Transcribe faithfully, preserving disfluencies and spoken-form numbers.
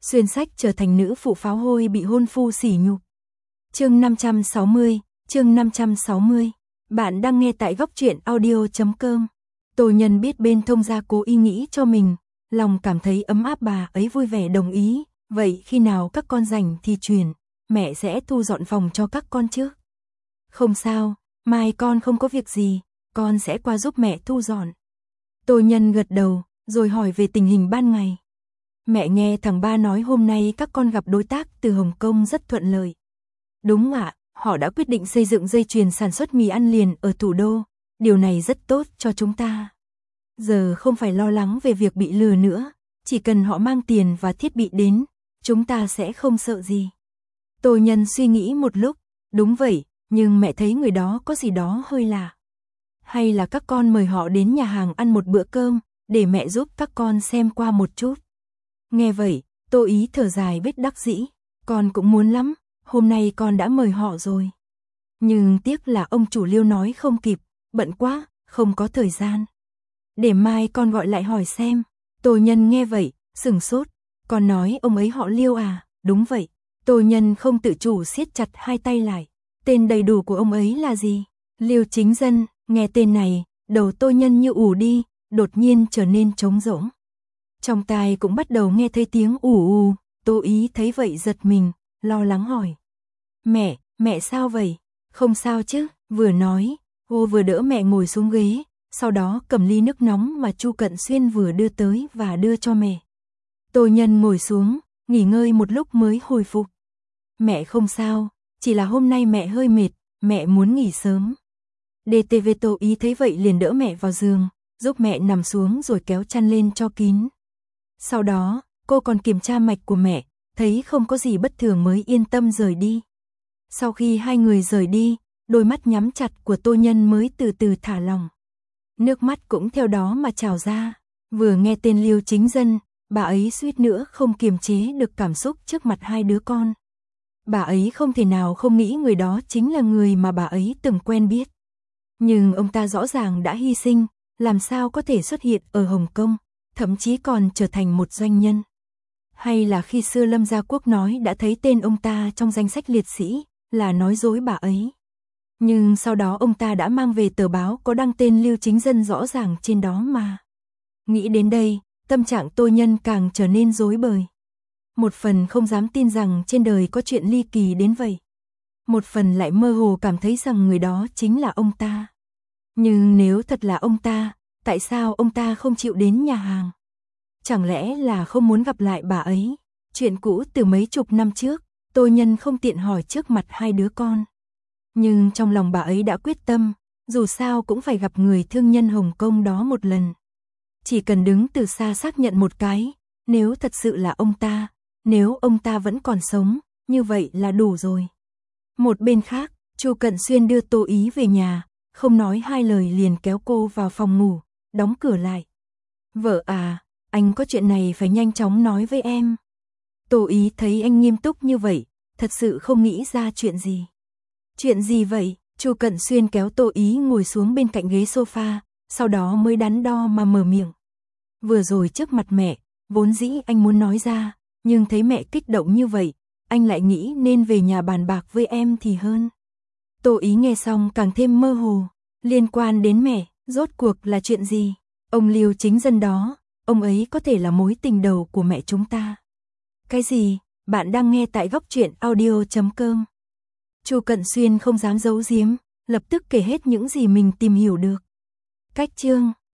xuyên sách trở thành nữ phụ pháo hôi bị hôn phu sỉ nhục. Chương năm trăm sáu mươi, chương năm trăm sáu mươi. Bạn đang nghe tại góc truyện audio chấm com. Tô Nhân biết bên thông gia cố ý nghĩ cho mình, lòng cảm thấy ấm áp, bà ấy vui vẻ đồng ý, vậy khi nào các con rảnh thì chuyển, mẹ sẽ thu dọn phòng cho các con chứ. Không sao, mai con không có việc gì, con sẽ qua giúp mẹ thu dọn. Tô Nhân gật đầu, rồi hỏi về tình hình ban ngày. Mẹ nghe thằng ba nói hôm nay các con gặp đối tác từ Hồng Kông rất thuận lợi. Đúng ạ, họ đã quyết định xây dựng dây chuyền sản xuất mì ăn liền ở thủ đô, điều này rất tốt cho chúng ta. Giờ không phải lo lắng về việc bị lừa nữa, chỉ cần họ mang tiền và thiết bị đến, chúng ta sẽ không sợ gì. Tô Nhân suy nghĩ một lúc, đúng vậy, nhưng mẹ thấy người đó có gì đó hơi lạ. Hay là các con mời họ đến nhà hàng ăn một bữa cơm, để mẹ giúp các con xem qua một chút. Nghe vậy, Tô Ý thở dài bất đắc dĩ, con cũng muốn lắm, hôm nay con đã mời họ rồi. Nhưng tiếc là ông chủ Liêu nói không kịp, bận quá, không có thời gian. Để mai con gọi lại hỏi xem. Tô Nhân nghe vậy, sửng sốt, con nói ông ấy họ Liêu à? Đúng vậy. Tô Nhân không tự chủ siết chặt hai tay lại. Tên đầy đủ của ông ấy là gì? Liêu Chính Dân. Nghe tên này, đầu Tô Nhân như ù đi, đột nhiên trở nên trống rỗng. Trong tai cũng bắt đầu nghe thấy tiếng ù ù, Tô Ý thấy vậy giật mình, lo lắng hỏi. Mẹ, mẹ sao vậy? Không sao chứ, vừa nói, cô vừa đỡ mẹ ngồi xuống ghế, sau đó cầm ly nước nóng mà Chu Cận Xuyên vừa đưa tới và đưa cho mẹ. Tô Nhân ngồi xuống, nghỉ ngơi một lúc mới hồi phục. Mẹ không sao, chỉ là hôm nay mẹ hơi mệt, mẹ muốn nghỉ sớm. đê tê vê Tô Ý thấy vậy liền đỡ mẹ vào giường, giúp mẹ nằm xuống rồi kéo chăn lên cho kín. Sau đó, cô còn kiểm tra mạch của mẹ, thấy không có gì bất thường mới yên tâm rời đi. Sau khi hai người rời đi, đôi mắt nhắm chặt của Tô Nhân mới từ từ thả lỏng. Nước mắt cũng theo đó mà trào ra, vừa nghe tên Liêu Chính Dân, bà ấy suýt nữa không kiềm chế được cảm xúc trước mặt hai đứa con. Bà ấy không thể nào không nghĩ người đó chính là người mà bà ấy từng quen biết. Nhưng ông ta rõ ràng đã hy sinh, làm sao có thể xuất hiện ở Hồng Kông, thậm chí còn trở thành một doanh nhân. Hay là khi xưa Lâm Gia Quốc nói đã thấy tên ông ta trong danh sách liệt sĩ, là nói dối bà ấy. Nhưng sau đó ông ta đã mang về tờ báo có đăng tên Liêu Chính Dân rõ ràng trên đó mà. Nghĩ đến đây, tâm trạng Tô Nhân càng trở nên rối bời. Một phần không dám tin rằng trên đời có chuyện ly kỳ đến vậy. Một phần lại mơ hồ cảm thấy rằng người đó chính là ông ta. Nhưng nếu thật là ông ta, tại sao ông ta không chịu đến nhà hàng? Chẳng lẽ là không muốn gặp lại bà ấy? Chuyện cũ từ mấy chục năm trước, Tô Nhân không tiện hỏi trước mặt hai đứa con. Nhưng trong lòng bà ấy đã quyết tâm, dù sao cũng phải gặp người thương nhân Hồng Kông đó một lần. Chỉ cần đứng từ xa xác nhận một cái, nếu thật sự là ông ta, nếu ông ta vẫn còn sống, như vậy là đủ rồi. Một bên khác, Chu Cận Xuyên đưa Tô Ý về nhà, không nói hai lời liền kéo cô vào phòng ngủ, đóng cửa lại. Vợ à, anh có chuyện này phải nhanh chóng nói với em. Tô Ý thấy anh nghiêm túc như vậy, thật sự không nghĩ ra chuyện gì. Chuyện gì vậy? Chu Cận Xuyên kéo Tô Ý ngồi xuống bên cạnh ghế sofa, sau đó mới đắn đo mà mở miệng. Vừa rồi trước mặt mẹ, vốn dĩ anh muốn nói ra, nhưng thấy mẹ kích động như vậy, anh lại nghĩ nên về nhà bàn bạc với em thì hơn. Tô Ý nghe xong càng thêm mơ hồ, liên quan đến mẹ, rốt cuộc là chuyện gì? Ông Liêu Chính Dân đó, ông ấy có thể là mối tình đầu của mẹ chúng ta. Cái gì? Bạn đang nghe tại góc truyện audio chấm com. Chu Cận Xuyên không dám giấu giếm, lập tức kể hết những gì mình tìm hiểu được. Cách chương